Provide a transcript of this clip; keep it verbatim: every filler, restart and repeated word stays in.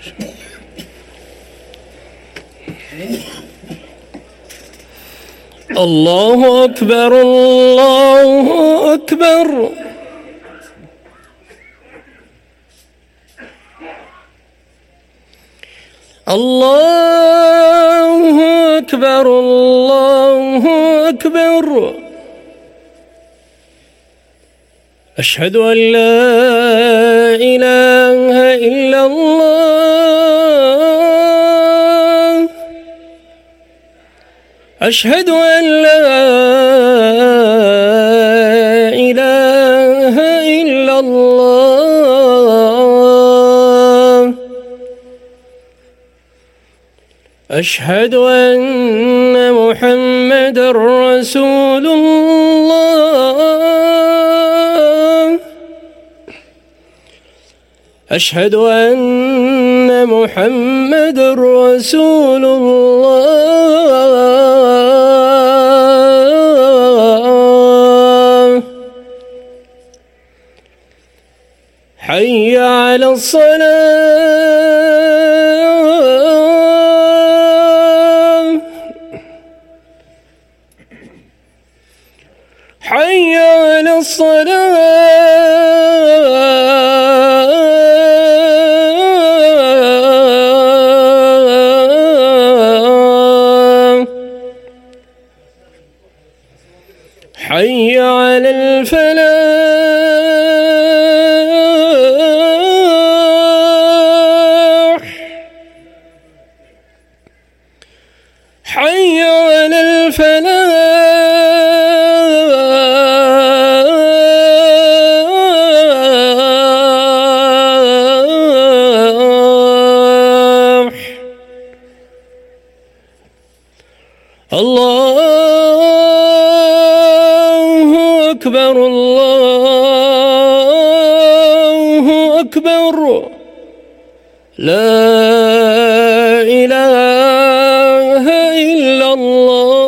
الله أكبر الله أكبر. الله أكبر الله أكبر. أشهد أن لا إله إلا الله. أشهد أن لا إله إلا الله. أشهد أن محمدًا رسول الله. أشهد أن محمدًا رسول الله. حي على الصلاة. حي على الصلاة. حي على الفلاح. حي على الفلاح. الله أكبر الله أكبر. لا إله إلا الله.